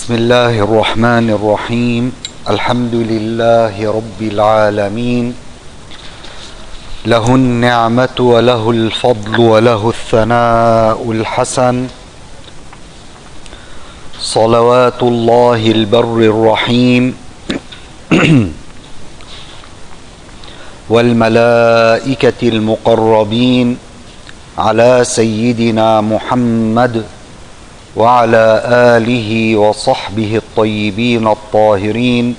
بسم الله الرحمن الرحيم. الحمد لله رب العالمين، له النعمة وله الفضل وله الثناء الحسن، صلوات الله البر الرحيم والملائكة المقربين على سيدنا محمد وعلى آله وصحبه الطيبين الطاهرين.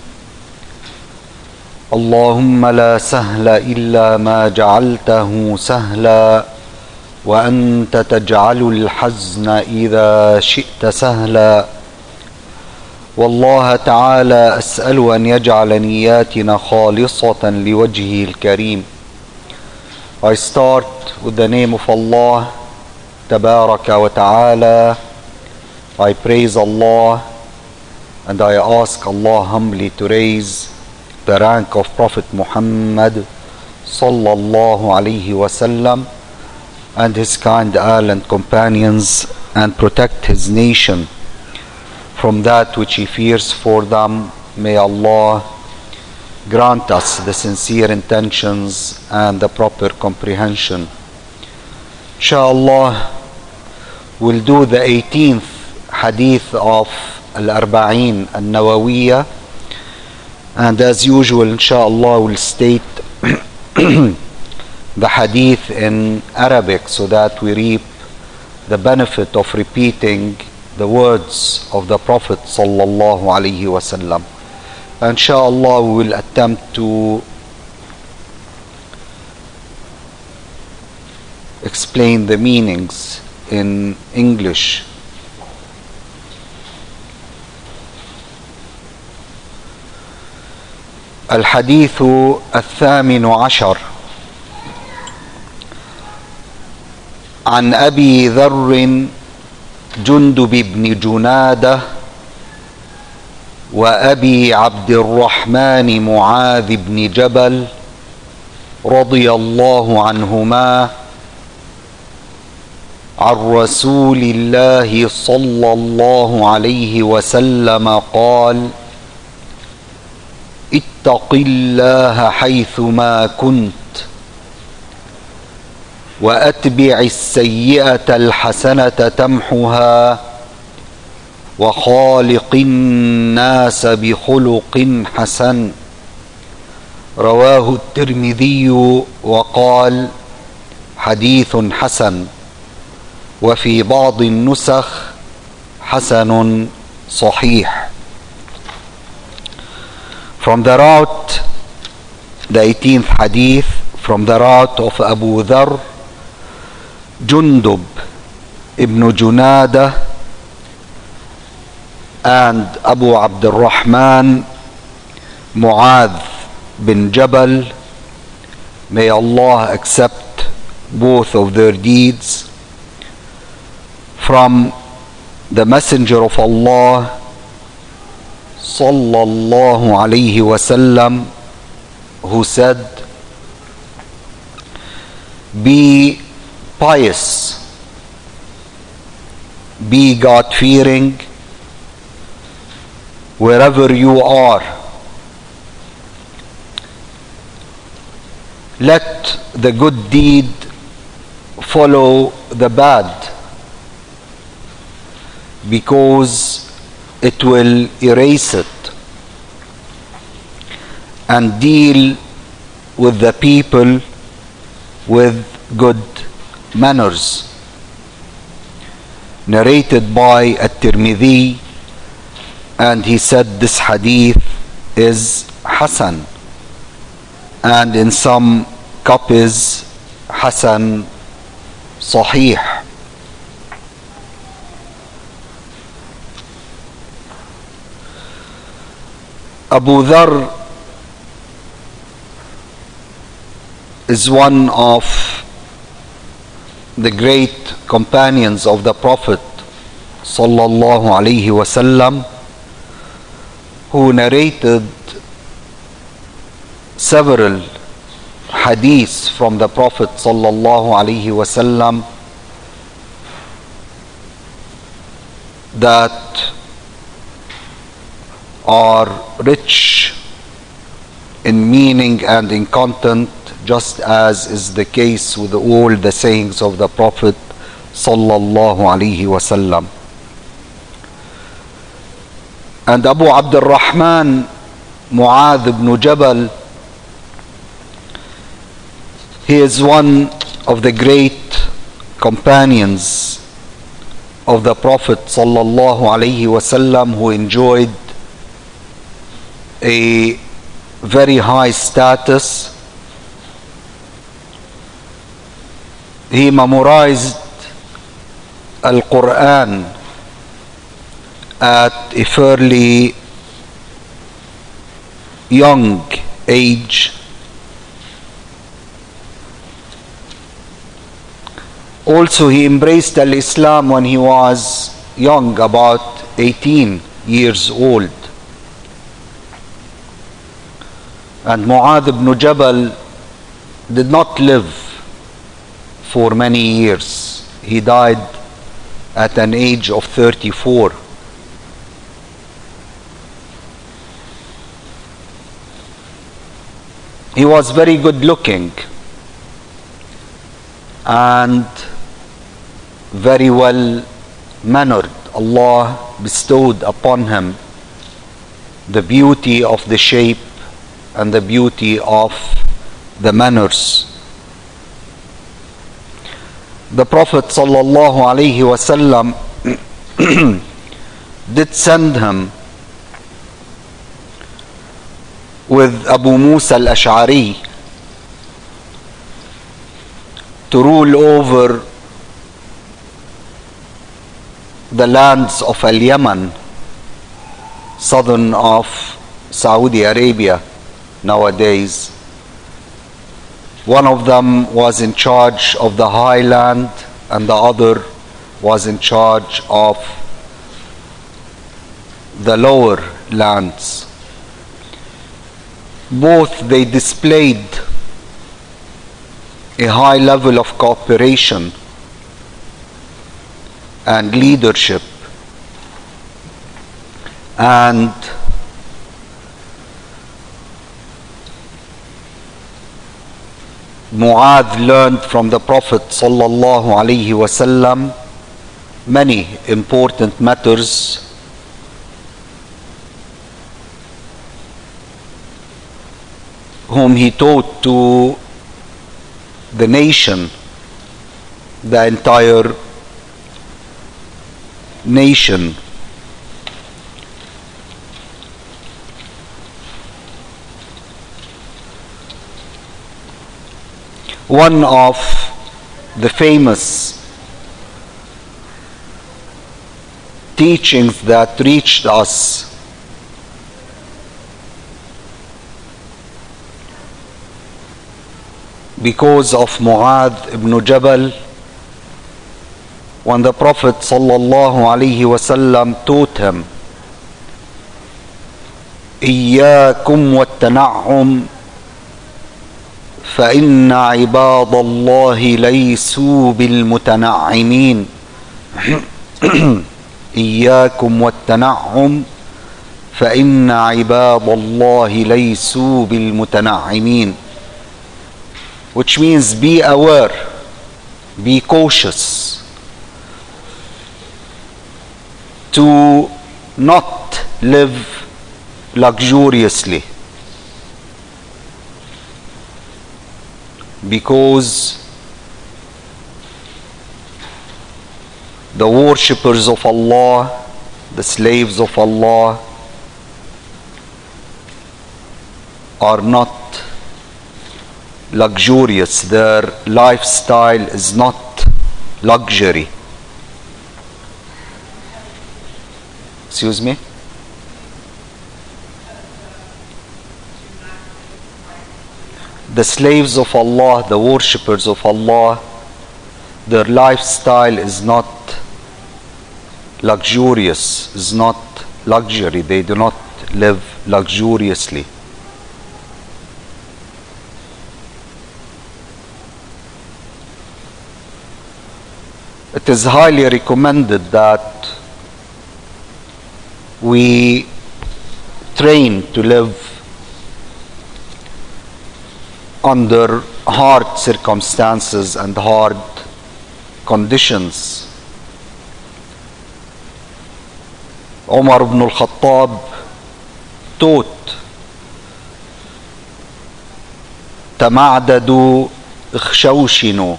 اللهم لا سهل إلا ما جعلته سهلا وأنت تجعل الحزن إذا شئت سهلا. والله تعالى أسأل أن يجعل نياتنا خالصة لوجهه الكريم. I start with the name of Allah Tabaraka wa Ta'ala. I praise Allah and I ask Allah humbly to raise the rank of Prophet Muhammad sallallahu alaihi wasallam and his kind Ahl and companions, and protect his nation from that which he fears for them. May Allah grant us the sincere intentions and the proper comprehension. Inshallah, we'll do the 18th hadith of Al-Arba'in Al-Nawawiyya, and as usual inshallah we'll state the hadith in Arabic so that we reap the benefit of repeating the words of the Prophet sallallahu alaihi wasallam. Inshallah we will attempt to explain the meanings in English. الحديث الثامن عشر عن أبي ذر جندب بن جنادة وأبي عبد الرحمن معاذ بن جبل رضي الله عنهما عن رسول الله صلى الله عليه وسلم قال: اتق الله حيثما كنت وأتبع السيئة الحسنة تمحها وخالق الناس بخلق حسن. رواه الترمذي وقال: حديث حسن، وفي بعض النسخ حسن صحيح. From the route, the 18th hadith, from the route of Abu Dharr, Jundub ibn Junada, and Abu Abdul Rahman Mu'adh bin Jabal, may Allah accept both of their deeds, from the Messenger of Allah sallallahu alayhi wasallam, who said: be pious, be God-fearing wherever you are. Let the good deed follow the bad, because it will erase it, and deal with the people with good manners. Narrated by At-Tirmidhi, and he said this hadith is Hasan, and in some copies Hasan Sahih. Abu Dharr is one of the great companions of the Prophet sallallahu alaihi wasallam, who narrated several hadiths from the Prophet sallallahu alaihi wasallam that are rich in meaning and in content, just as is the case with all the sayings of the Prophet sallallahu alaihi wasallam. And Abu Abdul Rahman Mu'adh ibn Jabal, he is one of the great companions of the Prophet sallallahu alaihi wasallam who enjoyed a very high status. He memorized Al-Quran at a fairly young age. Also, he embraced Al-Islam when he was young, about 18 years old. And Mu'adh ibn Jabal did not live for many years. He died at an age of 34. He was very good looking and very well mannered. Allah bestowed upon him the beauty of the shape and the beauty of the manners. The Prophet sallallahu alaihi wasallam did send him with Abu Musa al-Ash'ari to rule over the lands of Al-Yaman, southern of Saudi Arabia nowadays. One of them was in charge of the highland and the other was in charge of the lower lands. Both they displayed a high level of cooperation and leadership, and Mu'adh learned from the Prophet sallallahu alaihi wasallam many important matters whom he taught to the nation, the entire nation. One of the famous teachings that reached us because of Mu'adh ibn Jabal, when the Prophet sallallahu alaihi wasallam taught him, إياكم والتنعم فإن عباد الله ليسوا بالمتنعمين. إياكم والتنعم فإن عباد الله ليسوا بالمتنعمين. Which means be aware, be cautious, to not live luxuriously, because the worshippers of Allah, the slaves of Allah, are not luxurious. Their lifestyle is not luxury. Excuse me? The slaves of Allah, the worshippers of Allah, their lifestyle is not luxurious, is not luxury. They do not live luxuriously. It is highly recommended that we trained to live under hard circumstances and hard conditions. Umar ibn al-Khattab taught, تمعددوا اخشوشنوا.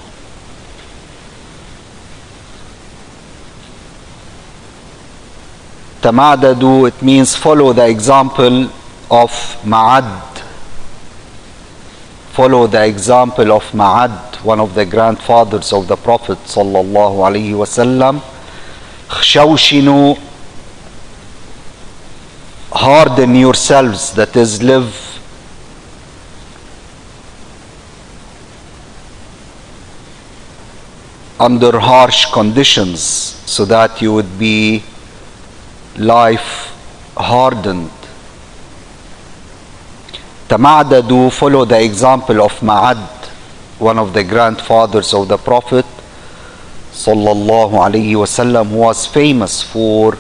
تمعددوا, it means follow the example of Ma'ad. Follow the example of Ma'ad, one of the grandfathers of the Prophet sallallahu alaihi wasallam. Khshawshinu, harden yourselves, that is, live under harsh conditions so that you would be life hardened. Tama'adadu, follow the example of Ma'ad, one of the grandfathers of the Prophet sallallahu alaihi wasallam, who was famous for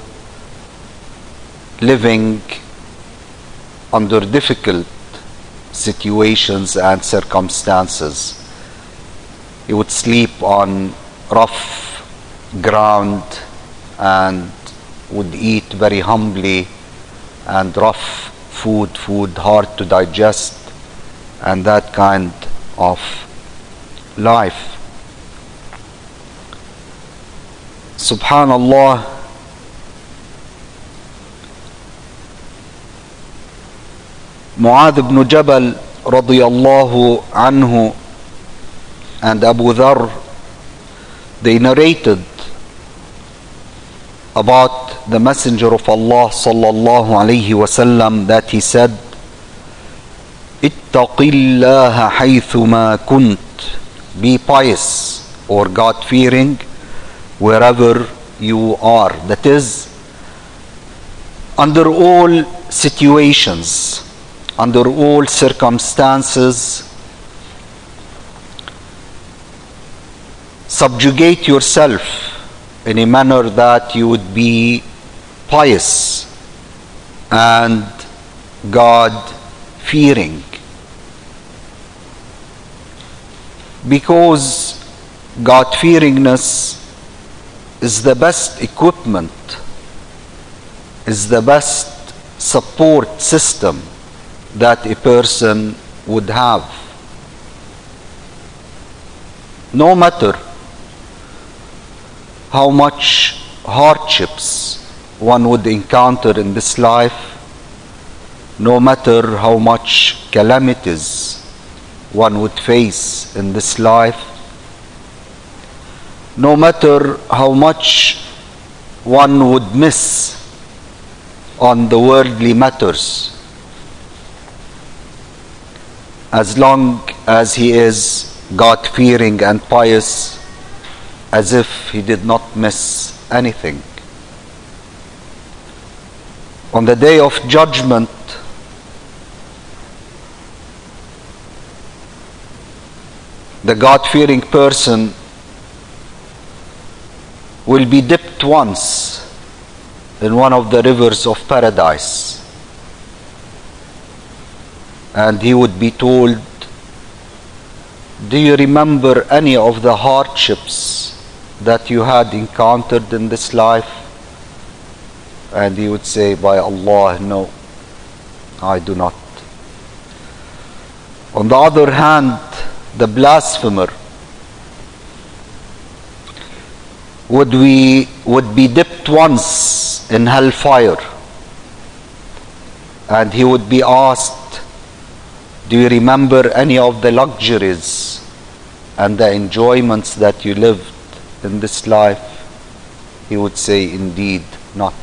living under difficult situations and circumstances. He would sleep on rough ground and would eat very humbly and rough food hard to digest, and that kind of life. Subhanallah, Mu'adh ibn Jabal radiyallahu anhu and Abu Dharr, they narrated about the Messenger of Allah sallallahu alayhi wasallam that he said, ittaqillaha haythuma kunt, be pious or God-fearing wherever you are. That is, under all situations, under all circumstances, subjugate yourself in a manner that you would be pious and God-fearing, because God-fearingness is the best equipment, is the best support system that a person would have. No matter how much hardships one would encounter in this life, no matter how much calamities one would face in this life, no matter how much one would miss on the worldly matters, as long as he is God-fearing and pious, as if he did not miss anything. On the day of judgment, the God-fearing person will be dipped once in one of the rivers of paradise, and he would be told, do you remember any of the hardships that you had encountered in this life? And he would say, by Allah, no, I do not. On the other hand, the blasphemer would be dipped once in hellfire, and he would be asked, do you remember any of the luxuries and the enjoyments that you lived in this life? He would say, indeed not.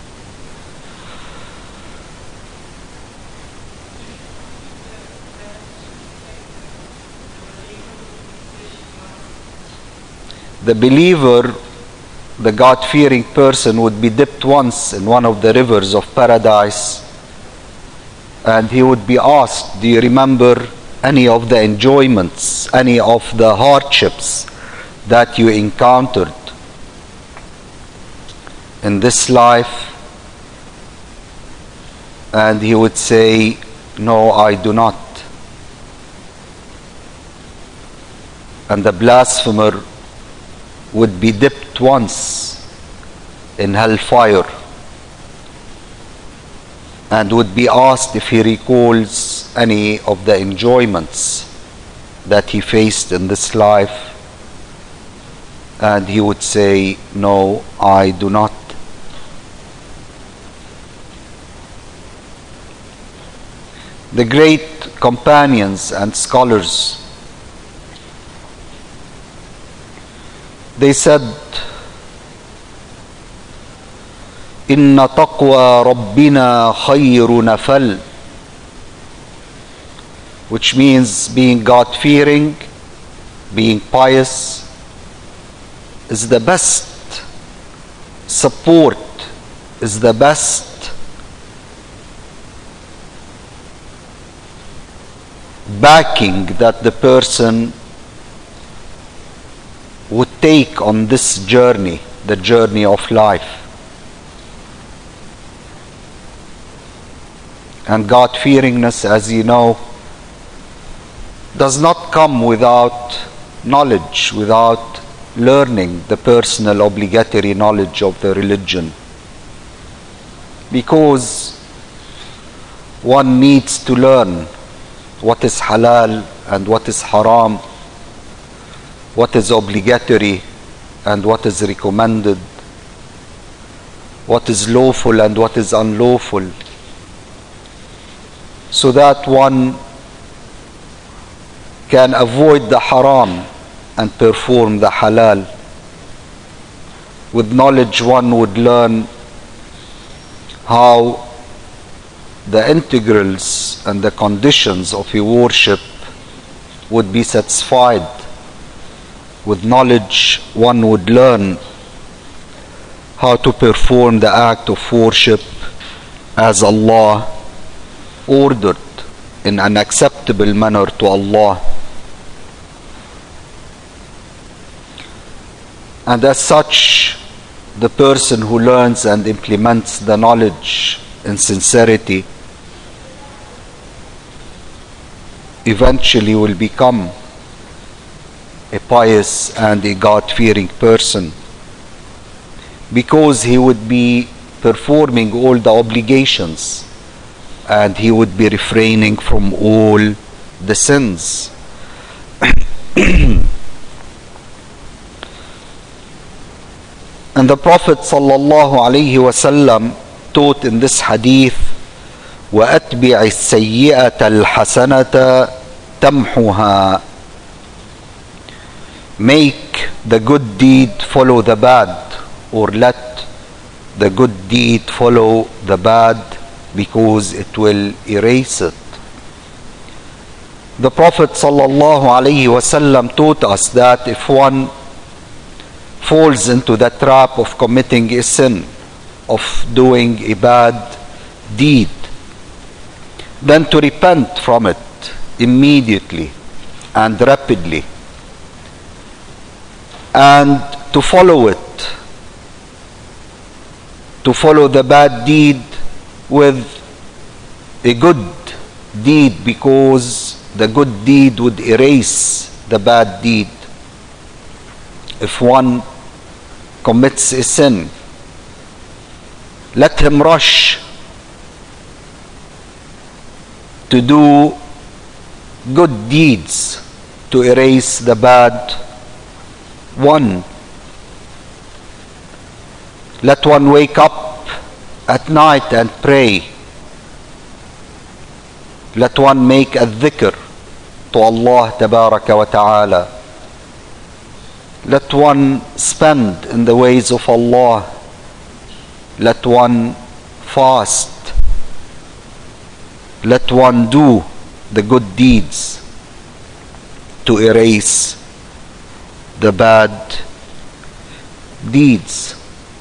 The believer, the God-fearing person, would be dipped once in one of the rivers of paradise, and he would be asked, do you remember any of the enjoyments, any of the hardships that you encountered in this life? and he would say, "No, I do not." And the blasphemer would be dipped once in hellfire and would be asked if he recalls any of the enjoyments that he faced in this life, and he would say, "No, I do not." The great companions and scholars, they said, "Inna taqwa rabbina khayru nafal," which means being God-fearing, being pious, is the best support, is the best backing that the person would take on this journey, the journey of life. And God-fearingness, as you know, does not come without knowledge, without learning the personal obligatory knowledge of the religion. Because one needs to learn what is halal and what is haram, what is obligatory and what is recommended, what is lawful and what is unlawful, so that one can avoid the haram and perform the halal. With knowledge one would learn how the integrals and the conditions of a worship would be satisfied. With knowledge one would learn how to perform the act of worship as Allah ordered, in an acceptable manner to Allah. And as such, the person who learns and implements the knowledge in sincerity eventually will become a pious and a God-fearing person, because he would be performing all the obligations and he would be refraining from all the sins. And the Prophet ﷺ taught in this hadith, وَأَتْبِعِ السَّيِّئَةَ الْحَسَنَةَ تَمْحُهَا. Make the good deed follow the bad, or let the good deed follow the bad, because it will erase it. The Prophet ﷺ taught us that if one falls into the trap of committing a sin, of doing a bad deed, then to repent from it immediately and rapidly, and to follow it, to follow the bad deed with a good deed, because the good deed would erase the bad deed. If one commits a sin, let him rush to do good deeds to erase the bad one. Let one wake up at night and pray. Let one make a dhikr to Allah Tabaraka wa Ta'ala. Let one spend in the ways of Allah. Let one fast. Let one do the good deeds to erase the bad deeds.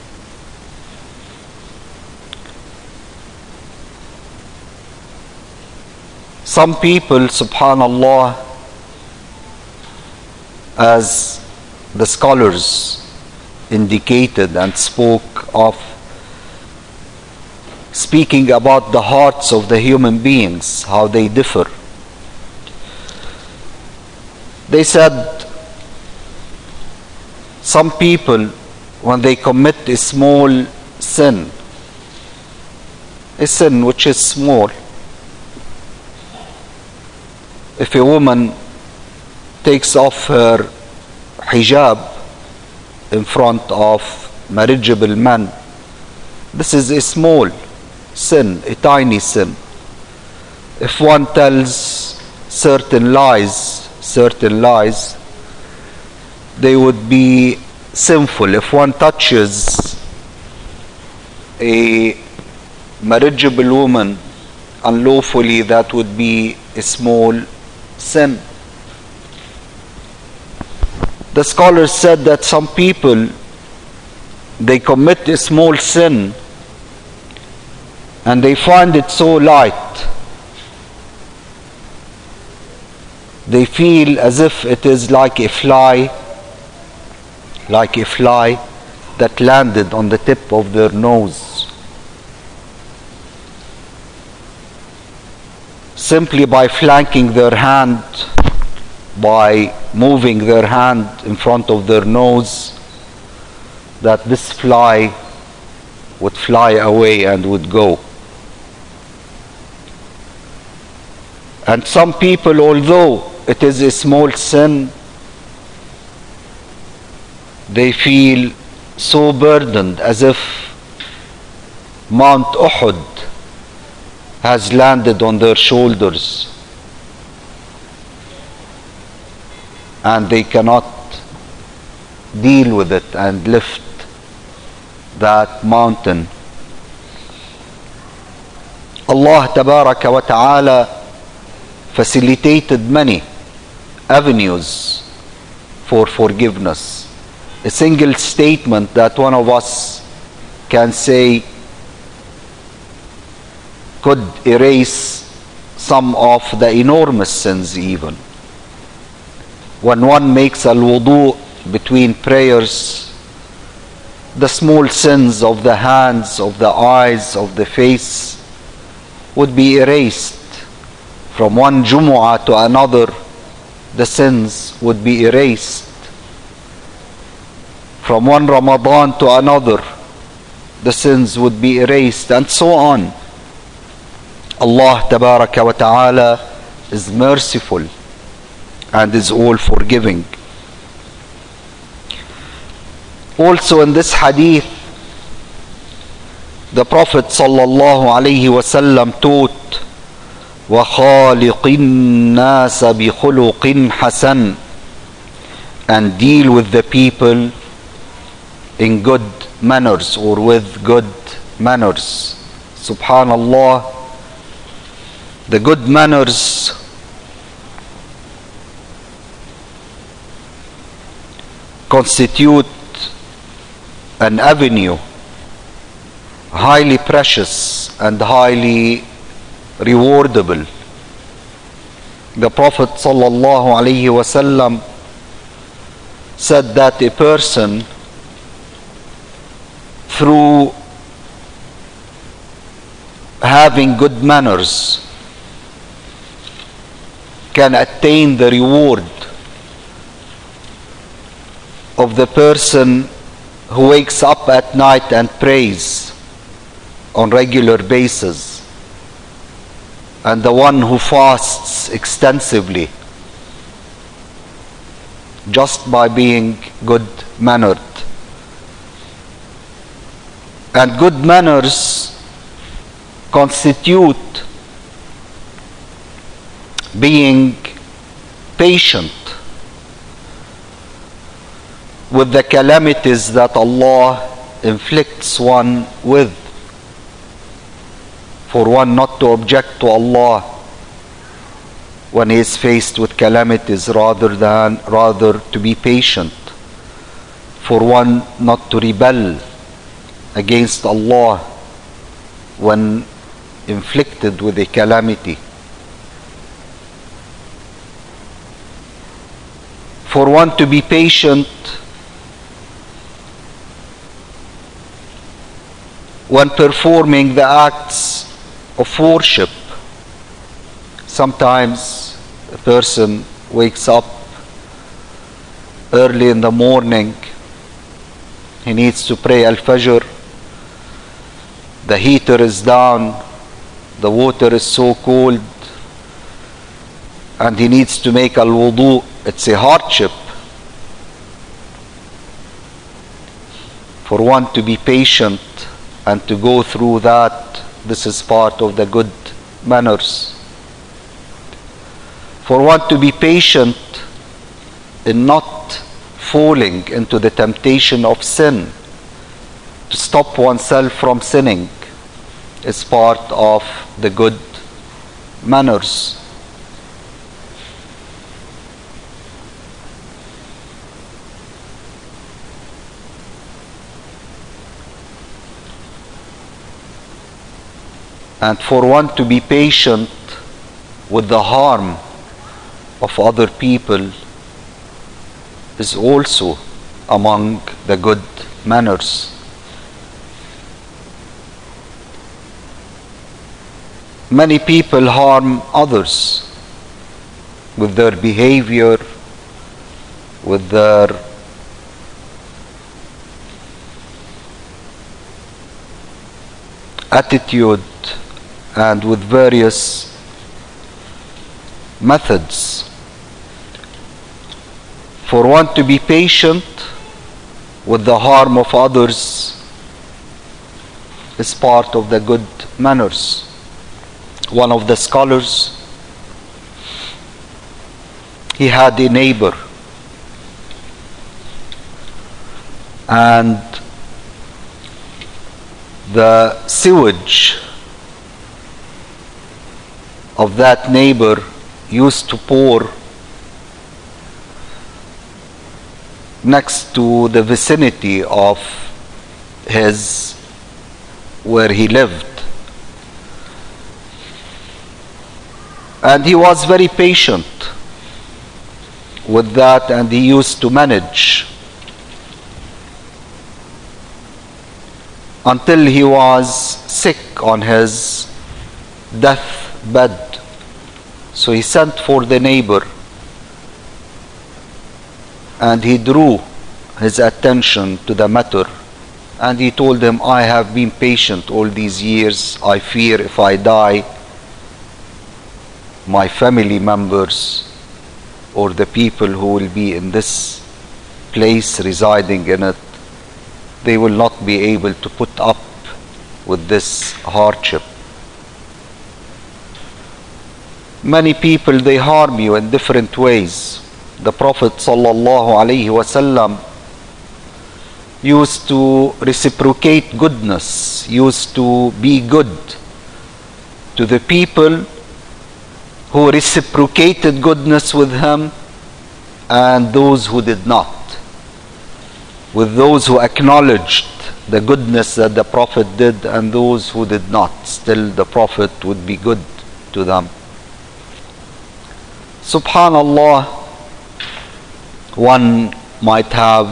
Some people, subhanallah, as the scholars indicated and spoke of, speaking about the hearts of the human beings, how they differ. They said some people, when they commit a small sin, a sin which is small, if a woman takes off her hijab in front of marriageable men, this is a small sin, a tiny sin. If one tells certain lies, they would be sinful. If one touches a marriageable woman unlawfully, that would be a small sin. The scholars said that some people, they commit a small sin and they find it so light. They feel as if it is like a fly that landed on the tip of their nose. Simply by flanking their hand, by moving their hand in front of their nose, that this fly would fly away and would go. And some people, although it is a small sin, they feel so burdened as if Mount Uhud has landed on their shoulders and they cannot deal with it and lift that mountain. Allah Tabaraka wa Ta'ala facilitated many avenues for forgiveness. A single statement that one of us can say could erase some of the enormous sins even. When one makes al-wudu between prayers, the small sins of the hands, of the eyes, of the face would be erased. From one Jumu'ah to another, the sins would be erased. From one Ramadan to another, the sins would be erased, and so on. Allah Tabaraka wa Ta'ala is merciful and is all forgiving. Also in this hadith, the Prophet sallallahu alaihi wasallam taught, وَخَالِقِ النَّاسَ بِخُلُقٍ حَسَنٍ, and deal with the people in good manners or with good manners. Subhanallah, the good manners constitute an avenue highly precious and highly rewardable. The Prophet sallallahu alaihi wasallam said that a person, through having good manners, can attain the reward of the person who wakes up at night and prays on regular basis, and the one who fasts extensively just by being good mannered. And good manners constitute being patient with the calamities that Allah inflicts one with, for one not to object to Allah when he is faced with calamities, rather to be patient, for one not to rebel against Allah when inflicted with a calamity, for one to be patient when performing the acts of worship. Sometimes a person wakes up early in the morning, he needs to pray Al-Fajr, the heater is down, the water is so cold, and he needs to make Al-Wudu. It's a hardship for one to be patient and to go through that. This is part of the good manners. For one to be patient in not falling into the temptation of sin, to stop oneself from sinning, is part of the good manners. And for one to be patient with the harm of other people is also among the good manners. Many people harm others with their behavior, with their attitude, and with various methods. For one to be patient with the harm of others is part of the good manners. One of the scholars, he had a neighbor, and the sewage of that neighbor used to pour next to the vicinity of his where he lived. And he was very patient with that, and he used to manage until he was sick on his deathbed. So he sent for the neighbor and he drew his attention to the matter, and he told him, I have been patient all these years. I fear if I die, my family members or the people who will be in this place residing in it, they will not be able to put up with this hardship. Many people, they harm you in different ways. The Prophet ﷺ used to reciprocate goodness, used to be good to the people who reciprocated goodness with him and those who did not. With those who acknowledged the goodness that the Prophet did and those who did not, still the Prophet would be good to them. Subhanallah, one might have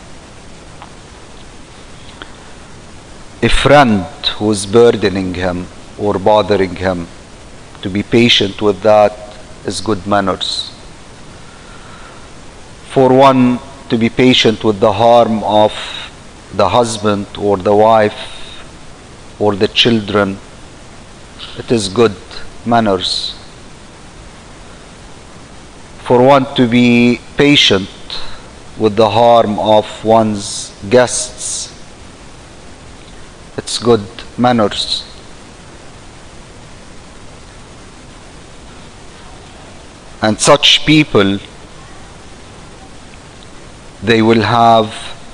a friend who is burdening him or bothering him. To be patient with that is good manners. For one to be patient with the harm of the husband or the wife or the children, it is good manners. For one to be patient with the harm of one's guests, it's good manners. And such people, they will have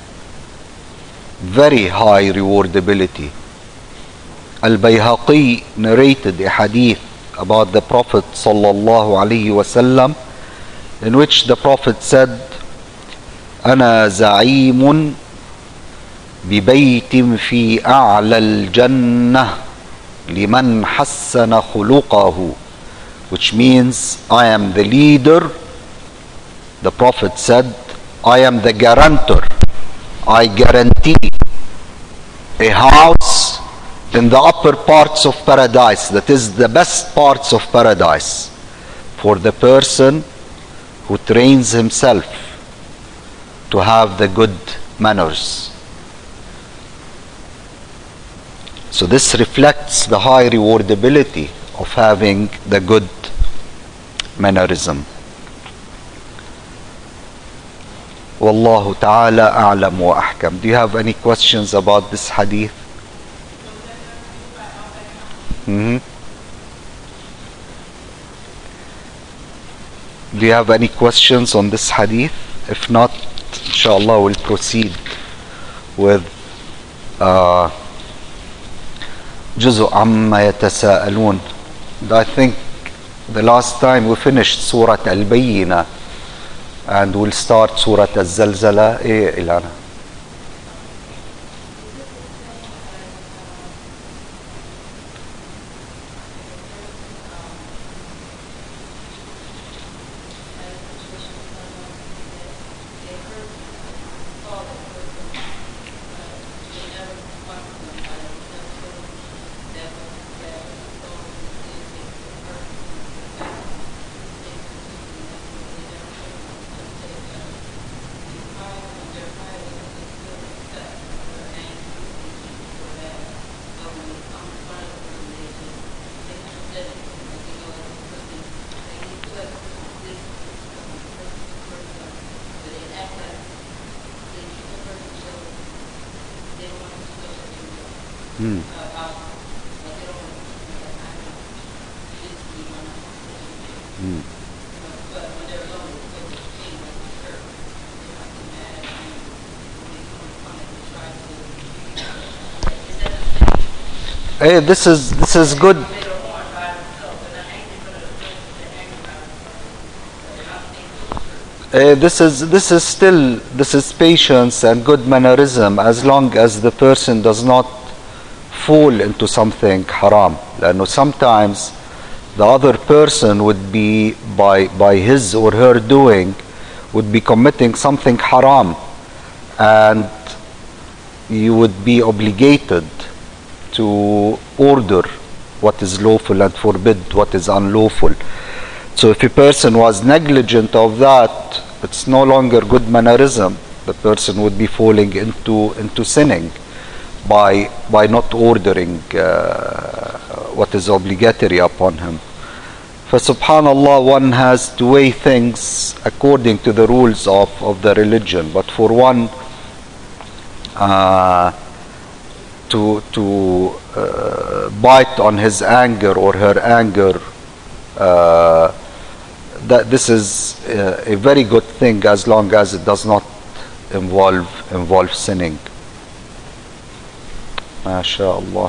very high rewardability. Al-Bayhaqi narrated a hadith about the Prophet sallallahu alaihi wasallam, in which the Prophet said, أنا زعيم ببيت في أعلى الجنة لمن حسن خلقه, which means I am the leader. The Prophet said, I am the guarantor. I guarantee a house in the upper parts of paradise, that is the best parts of paradise, for the person who trains himself to have the good manners. So this reflects the high rewardability of having the good mannerism. Wallahu ta'ala a'lam wa ahkam. Do you have any questions about this hadith? Do you have any questions on this hadith? If not, inshallah we'll proceed with جزء عما يتساءلون. I think the last time we finished Surah Al-Bayyinah and we'll start Surah Al-Zalzala. Ilana? This is good. This is patience and good mannerism, as long as the person does not fall into something haram. Sometimes the other person would be, by his or her doing, would be committing something haram, and you would be obligated to order what is lawful and forbid what is unlawful. So if a person was negligent of that, it's no longer good mannerism. The person would be falling into sinning by not ordering what is obligatory upon him. For subhanallah, one has to weigh things according to the rules of the religion. But for one to bite on his anger or her anger, that this is a very good thing, as long as it does not involve sinning. MashaAllah.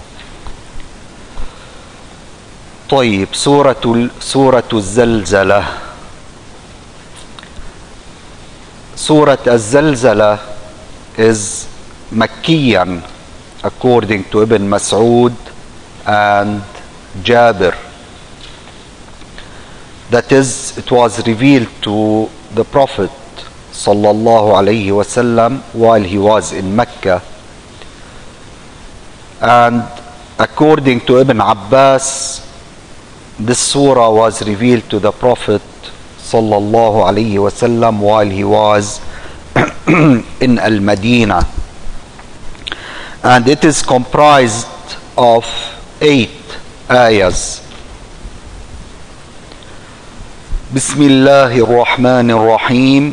طيب, سورة الزلزلة. Surah Al-Zalzala is Makkiyan, according to Ibn Mas'ud and Jabir. That is, it was revealed to the Prophet sallallahu alaihi wasallam while he was in Mecca. And according to Ibn Abbas, this surah was revealed to the Prophet sallallahu alaihi wasallam while he was in Al-Madinah. And it is comprised of 8 ayahs. Bismillahir Rahmanir Rahim,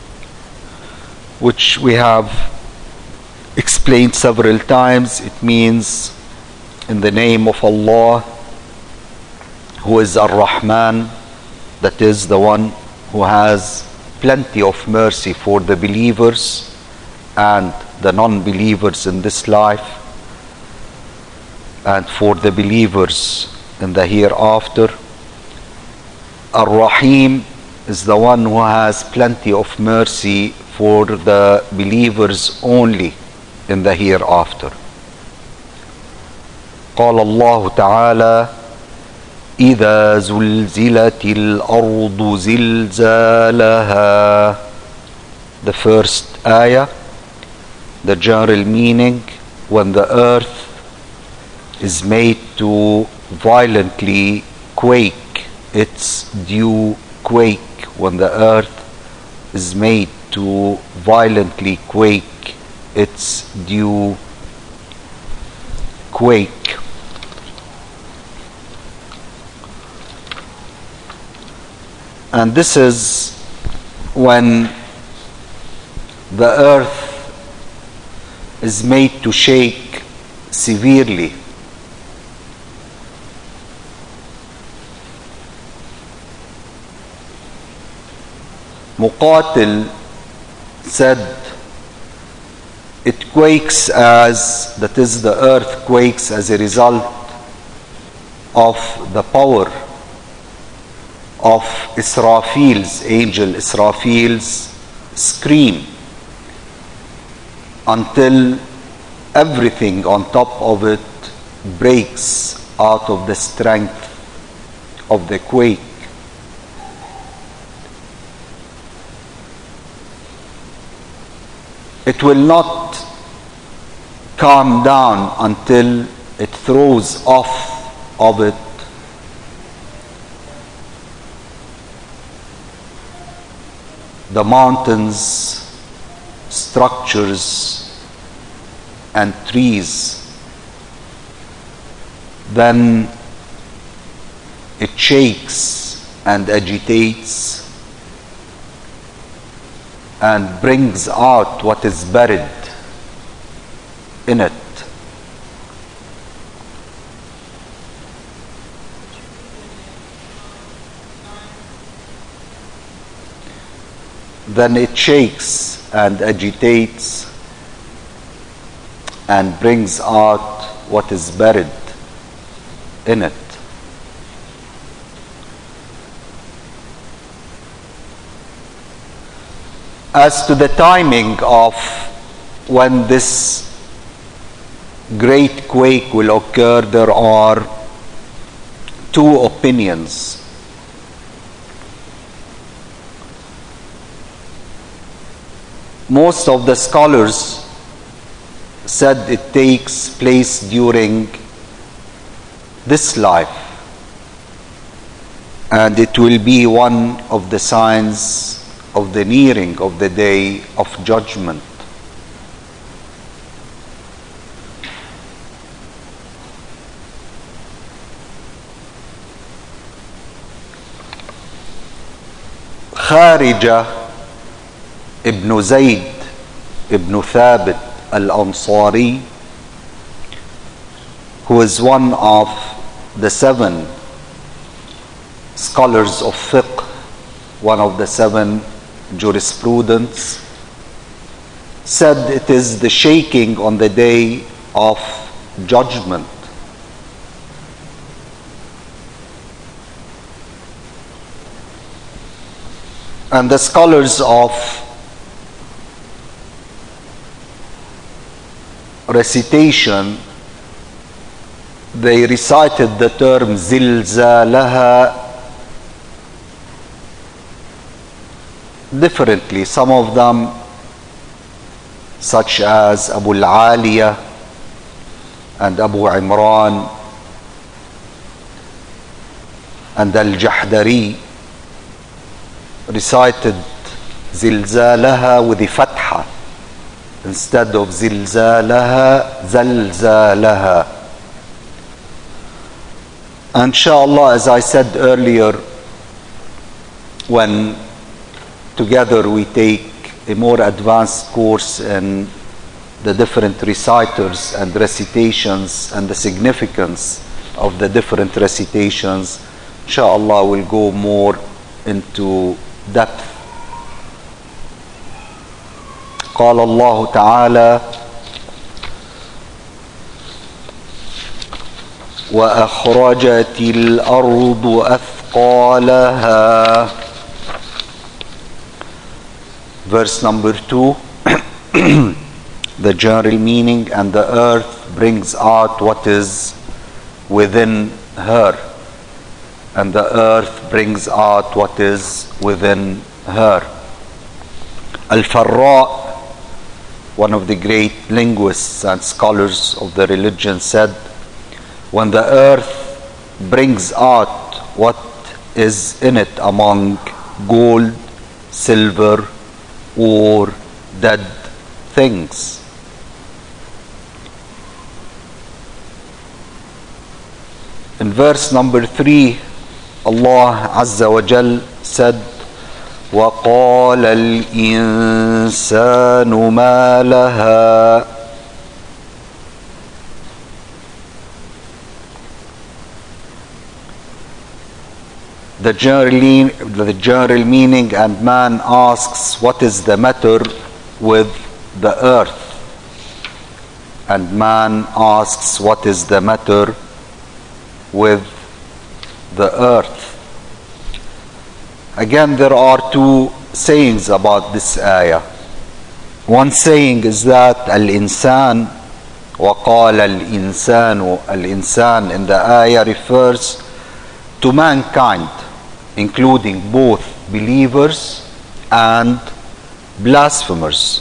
which we have explained several times. It means in the name of Allah, who is Ar-Rahman, that is the one who has plenty of mercy for the believers and the non-believers in this life, and for the believers in the hereafter. Ar-Rahim is the one who has plenty of mercy for the believers only in the hereafter. قال الله تعالى: إذا زلزلت الأرض زلزالها. The first ayah, the general meaning: when the earth is made to violently quake. Its dew quake. When the earth is made to violently quake, its dew quake. And this is when the earth is made to shake severely. Muqatil said it quakes as, that is, the earth quakes as a result of the power of Israfil's, angel Israfil's scream, until everything on top of it breaks out of the strength of the quake. It will not calm down until it throws off of it the mountains, structures, and trees. Then it shakes and agitates and brings out what is buried in it. Then it shakes and agitates and brings out what is buried in it. As to the timing of when this great quake will occur, there are two opinions. Most of the scholars said it takes place during this life, and it will be one of the signs of the nearing of the day of judgment. Kharija ibn Zayd ibn Thabit al-Ansari, who is one of the 7 scholars of fiqh, one of the 7 jurisprudence, said it is the shaking on the day of judgment. And the scholars of recitation, they recited the term zilzalaha differently. Some of them, such as Abu al-Aliya and Abu Imran and al-Jahdari, recited zilzalaha with the fatha instead of zilzalaha, zalzalaha. Inshallah, as I said earlier, when together we take a more advanced course in the different reciters and recitations and the significance of the different recitations, inshallah we'll go more into depth. قال الله تعالى: وأخرجت الأرض أثقالها. Verse number 2, the general meaning, and the earth brings out what is within her, and the earth brings out what is within her. Al-Farra, one of the great linguists and scholars of the religion, said, when the earth brings out what is in it among gold, silver, or dead things. In verse number 3, Allah Azza wa Jal said, وَقَالَ الْإِنسَانُ مَا لَهَا. The general meaning, and man asks, what is the matter with the earth? And man asks, what is the matter with the earth? Again, there are two sayings about this ayah. One saying is that al-insan, وَقَالَ الْإِنسَانُ, al-insan in the ayah refers to mankind, including both believers and blasphemers.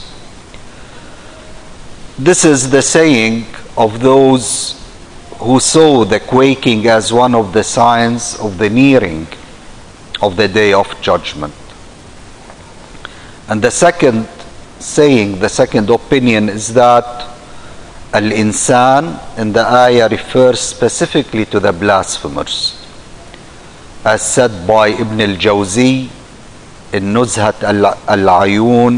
This is the saying of those who saw the quaking as one of the signs of the nearing of the day of judgment. And the second saying, the second opinion, is that al-insan in the ayah refers specifically to the blasphemers, as said by Ibn al-Jawzi in Nuzhat al-Ayun,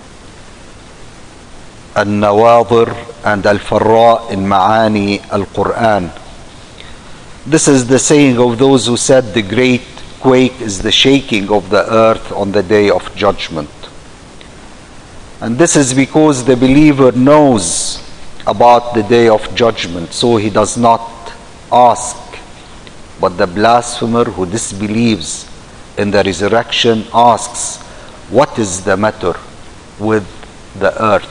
al-Nawadir, and al-Farra in Ma'ani al-Quran. This is the saying of those who said the great quake is the shaking of the earth on the day of judgment. And this is because the believer knows about the day of judgment, so he does not ask. But the blasphemer who disbelieves in the resurrection asks, what is the matter with the earth?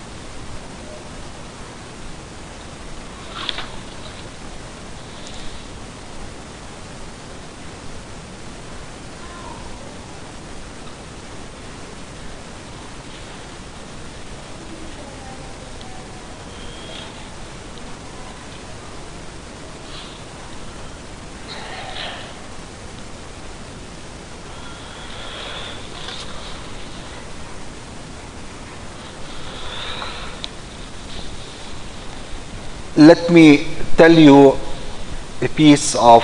Let me tell you a piece of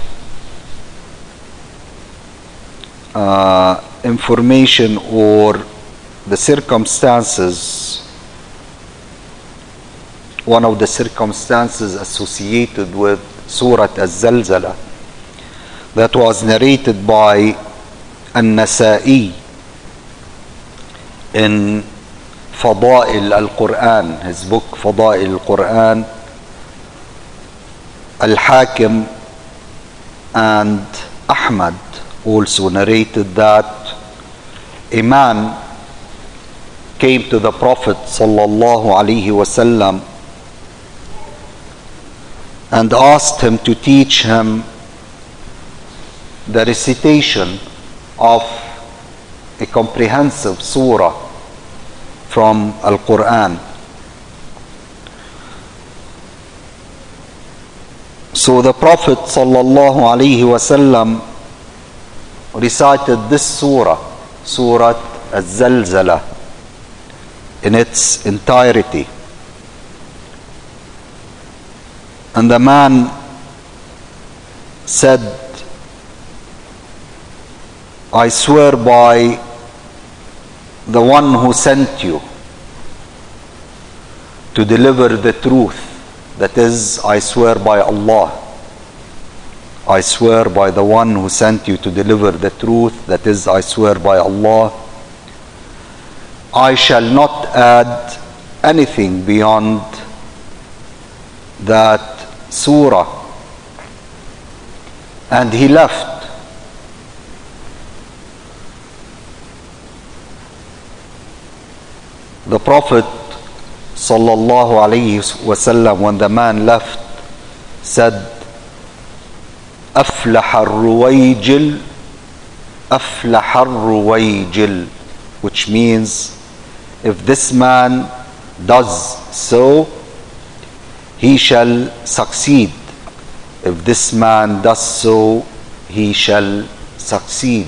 information or the circumstances, one of the circumstances associated with Surah Al-Zalzala that was narrated by An-Nasa'i in Fada'il al-Quran, his book Fada'il al-Quran. Al-Hakim and Ahmad also narrated that a man came to the Prophet sallallahu alaihi wasallam and asked him to teach him the recitation of a comprehensive surah from Al-Quran. So the Prophet sallallahu alaihi wasallam recited this surah, Surah Al-Zalzala, in its entirety. And the man said, I swear by the one who sent you to deliver the truth, that is, I swear by Allah. I swear by the one who sent you to deliver the truth, that is, I swear by Allah. I shall not add anything beyond that surah. And he left. The Prophet sallallahu alayhi wasallam, when the man left, said, أفلح الرويجل, أفلح الرويجل, which means if this man does so, he shall succeed if this man does so, he shall succeed.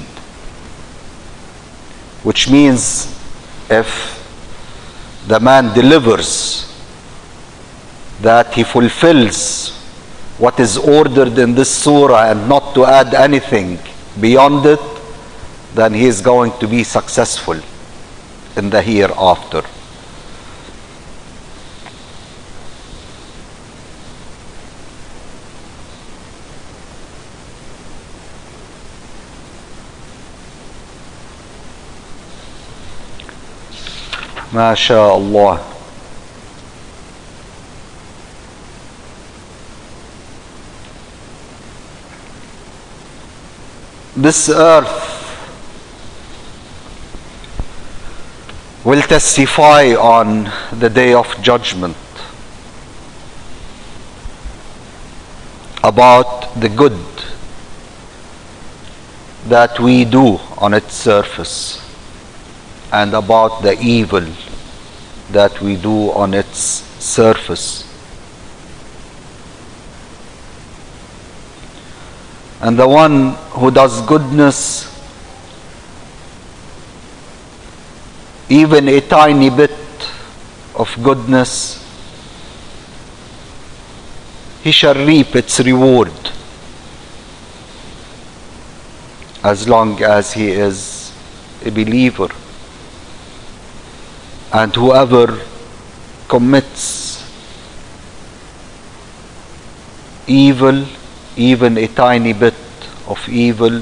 Which means if the man delivers, that he fulfills what is ordered in this surah and not to add anything beyond it, then he is going to be successful in the hereafter. MashaAllah. This earth will testify on the day of judgment about the good that we do on its surface and about the evil that we do on its surface. And the one who does goodness, even a tiny bit of goodness, he shall reap its reward as long as he is a believer. And whoever commits evil, even a tiny bit of evil,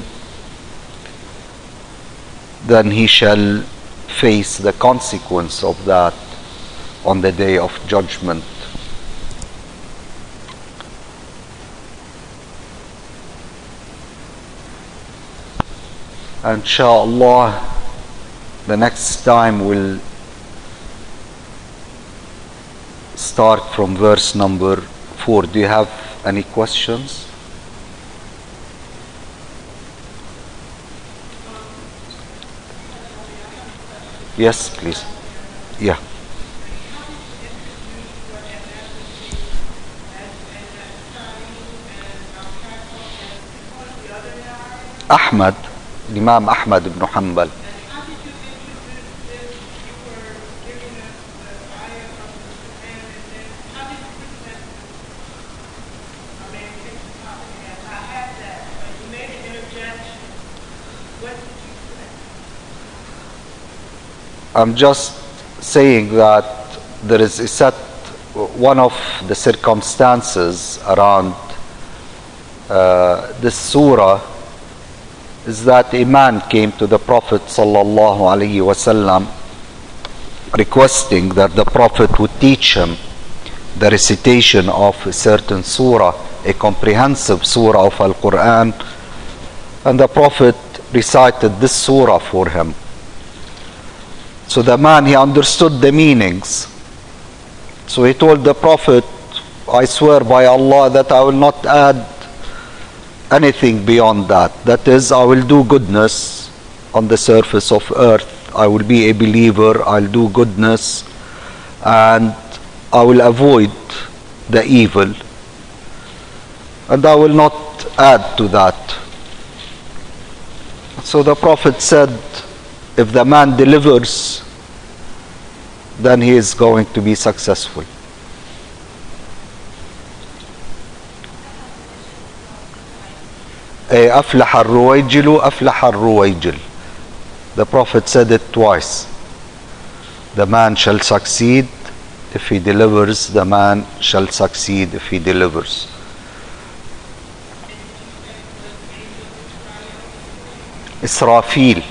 then he shall face the consequence of that on the day of judgment. And inshallah, the next time we'll start from verse number 4. Do you have any questions? Yes, please. Yeah. Ahmad, Imam Ahmad ibn Hanbal. I'm just saying that there is a set, one of the circumstances around this surah is that a man came to the Prophet sallallahu alaihi wasallam requesting that the Prophet would teach him the recitation of a certain surah, a comprehensive surah of Al-Quran, and the Prophet recited this surah for him. So the man, he understood the meanings. So he told the Prophet, I swear by Allah that I will not add anything beyond that. That is, I will do goodness on the surface of earth. I will be a believer, I'll do goodness, and I will avoid the evil. And I will not add to that. So the Prophet said, if the man delivers, then he is going to be successful. أفلح الرويجل أفلح الرويجل. The Prophet said it twice. The man shall succeed if he delivers. The man shall succeed if he delivers. Israfil.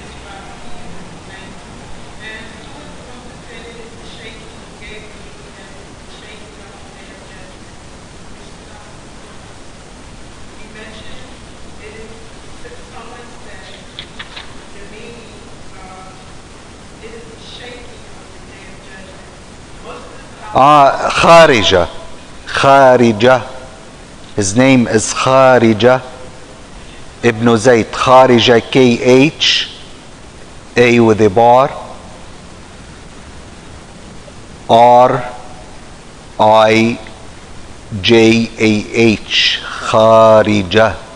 Kharija. Kharija. His name is Kharija ibn Zayd. Kharija, K-H, A with a bar, R-I-J-A-H. خارجة.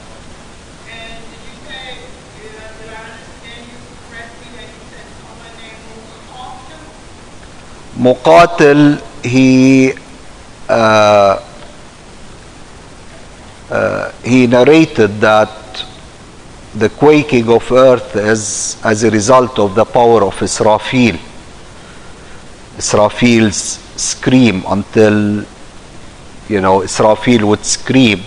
مقاتل he narrated that the quaking of earth is as a result of the power of Israfil. Israfil's scream, until Israfil would scream,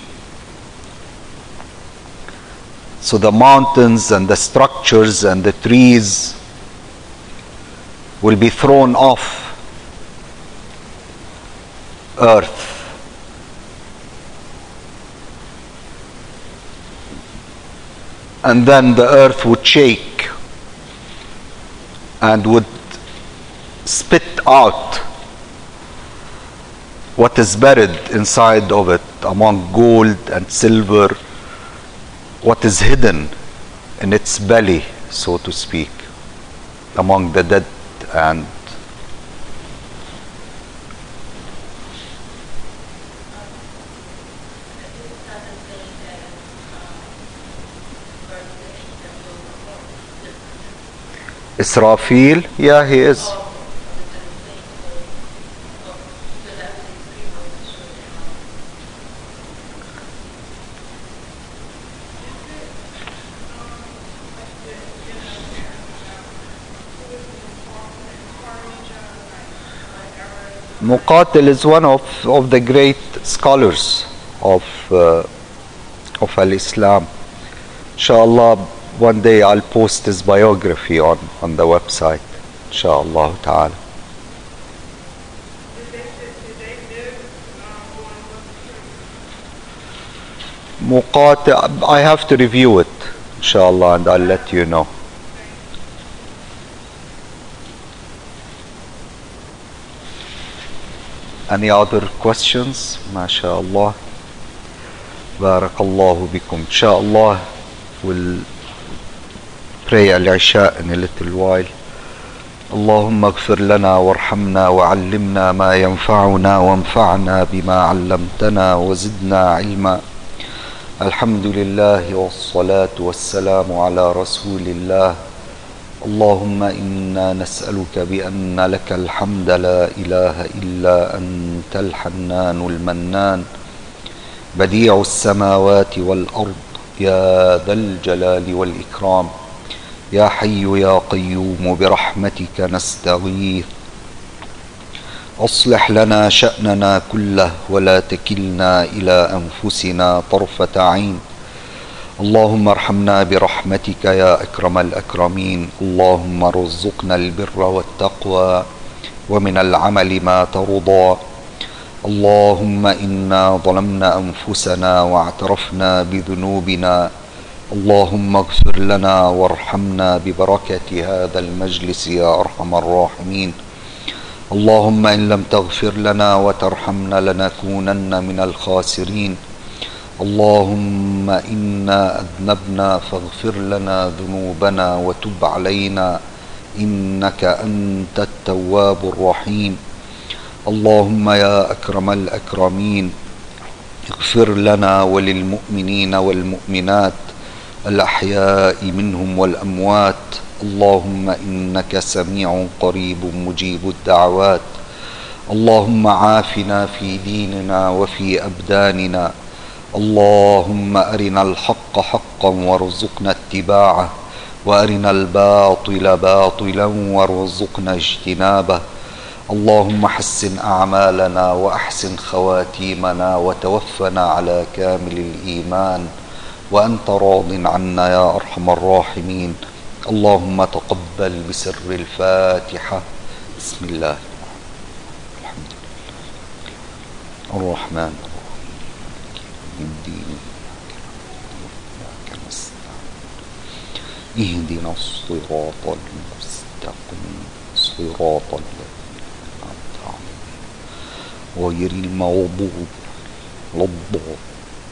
so the mountains and the structures and the trees will be thrown off earth. And then the earth would shake and would spit out what is buried inside of it, among gold and silver, what is hidden in its belly, so to speak, among the dead. And Israfil, yeah, he is. Muqatil is one of the great scholars of Al-Islam. Inshallah, one day I'll post his biography on the website, inshallah ta'ala. Muqatil, I have to review it, inshallah, and I'll let you know. Any other questions? MashaAllah. Barakallahu bikum. Inshallah, we'll pray al-Isha in a little while. اللهم اغفر لنا وارحمنا وعلمنا ما ينفعنا وانفعنا بما علمتنا وزدنا علما. الحمد لله والصلاة والسلام على رسول الله. اللهم إنا نسألك بأن لك الحمد لا إله إلا أنت الحنان المنان بديع السماوات والأرض يا ذا الجلال والإكرام يا حي يا قيوم برحمتك نستغيث أصلح لنا شأننا كله ولا تكلنا إلى أنفسنا طرفة عين. اللهم ارحمنا برحمتك يا أكرم الأكرمين. اللهم ارزقنا البر والتقوى ومن العمل ما ترضى. اللهم إنا ظلمنا أنفسنا واعترفنا بذنوبنا. اللهم اغفر لنا وارحمنا ببركة هذا المجلس يا أرحم الراحمين. اللهم إن لم تغفر لنا وترحمنا لنكونن من الخاسرين. اللهم إنا أذنبنا فاغفر لنا ذنوبنا وتب علينا إنك أنت التواب الرحيم. اللهم يا أكرم الأكرمين اغفر لنا وللمؤمنين والمؤمنات الأحياء منهم والأموات. اللهم إنك سميع قريب مجيب الدعوات. اللهم عافنا في ديننا وفي أبداننا. اللهم أرنا الحق حقا وارزقنا اتباعه وأرنا الباطل باطلا وارزقنا اجتنابه. اللهم حسن أعمالنا وأحسن خواتيمنا وتوفنا على كامل الإيمان وأنت راض عنا يا أرحم الراحمين. اللهم تقبل بسر الفاتحة. بسم الله الحمد لله الرحمن الرحيم اهدنا الصراط المستقيم صراط الذين أنعمت عليهم غير المغضوب عليهم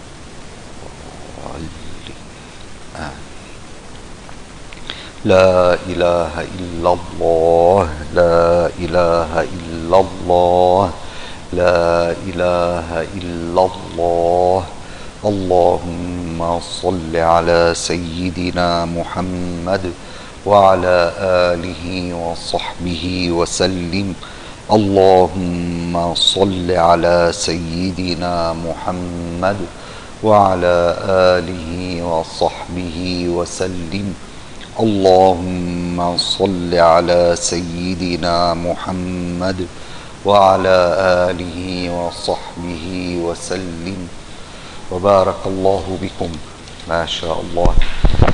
لا إله إلا الله لا إله إلا الله لا إله إلا الله اللهم صل على سيدنا محمد وعلى آله وصحبه وسلم. اللهم صل على سيدنا محمد وعلى آله وصحبه وسلم. اللهم صل على سيدنا محمد وعلى آله وصحبه وسلم. وبارك الله بكم ما شاء الله.